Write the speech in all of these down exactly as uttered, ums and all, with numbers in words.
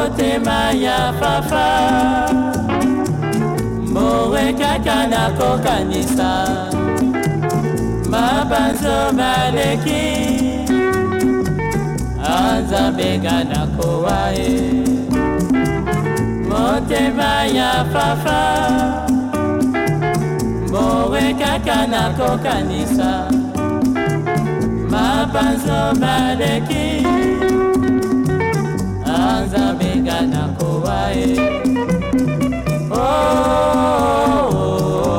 motema ya fafa mowe kaka nakokanisa mabanzo maleki anzambega nakowae motema ya fafa mowe kaka nakokanisa mabanzo maleki anzambega nakowae oh, oh, oh.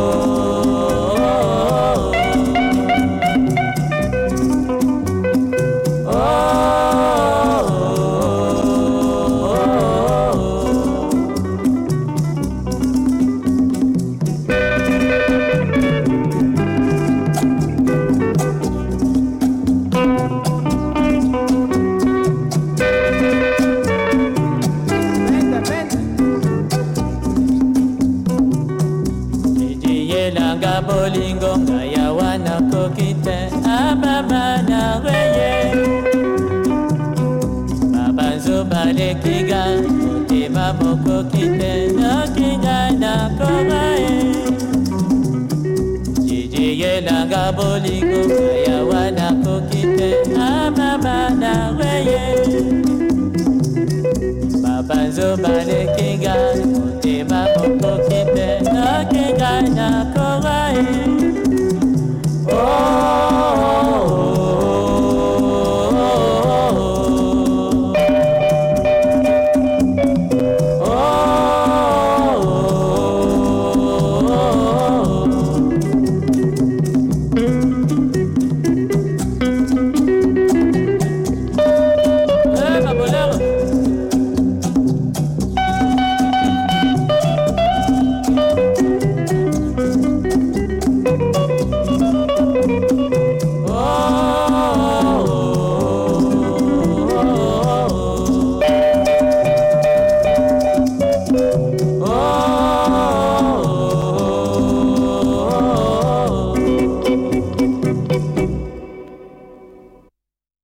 Bolingo ngaya wana kokite ababa na weye babanzo balekiga motema mokokite nakinga na komae jiji yelanga bolingo ngaya wana kokite ababa na weye babanzo balekiga motema mokokite nakinga na komae oh, oh, oh.